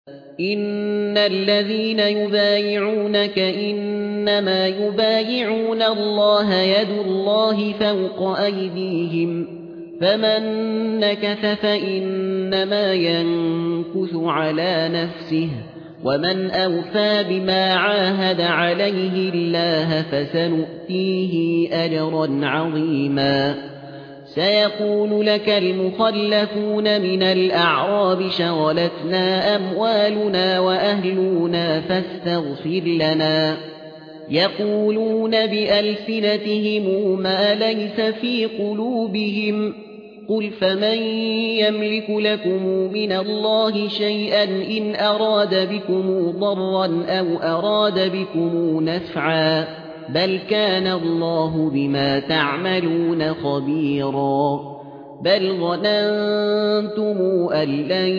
إن الذين يبايعونك إنما يبايعون الله يد الله فوق أيديهم فمن نكث فإنما ينكث على نفسه ومن أوفى بما عاهد عليه الله فسنؤتيه أجرا عظيما سيقول لك المخلفون من الأعراب شغلتنا أموالنا وأهلنا فاستغفر لنا يقولون بألسنتهم ما ليس في قلوبهم قل فمن يملك لكم من الله شيئا إن أراد بكم ضرا أو أراد بكم نفعا بل كان الله بما تعملون خبيرا بل ظننتم أن لن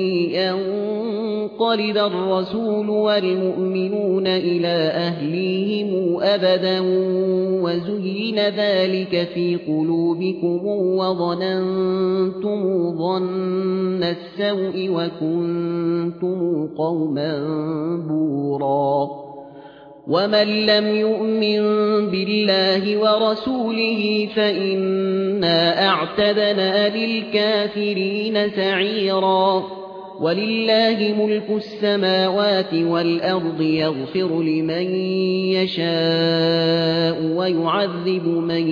ينقلب الرسول والمؤمنون إلى أهليهم أبدا وزين ذلك في قلوبكم وظننتم ظن السوء وكنتم قوما بورا ومن لم يؤمن بالله ورسوله فإنا أعتدنا للكافرين سعيرا ولله ملك السماوات والأرض يغفر لمن يشاء ويعذب من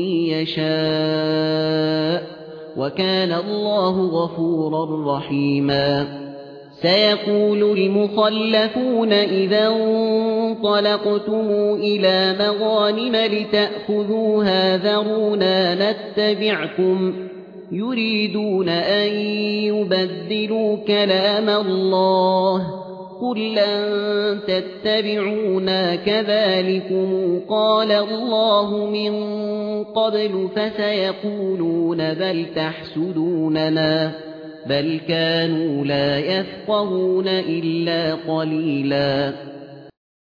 يشاء وكان الله غفورا رحيما سيقول المخلفون إذا انطلقتم إلى مغانم لتأخذوها ذرونا نتبعكم يريدون أن يبدلوا كلام الله قل لن تتبعونا كذلكم قال الله من قبل فسيقولون بل تحسدوننا بل كانوا لا يفقهون إلا قليلا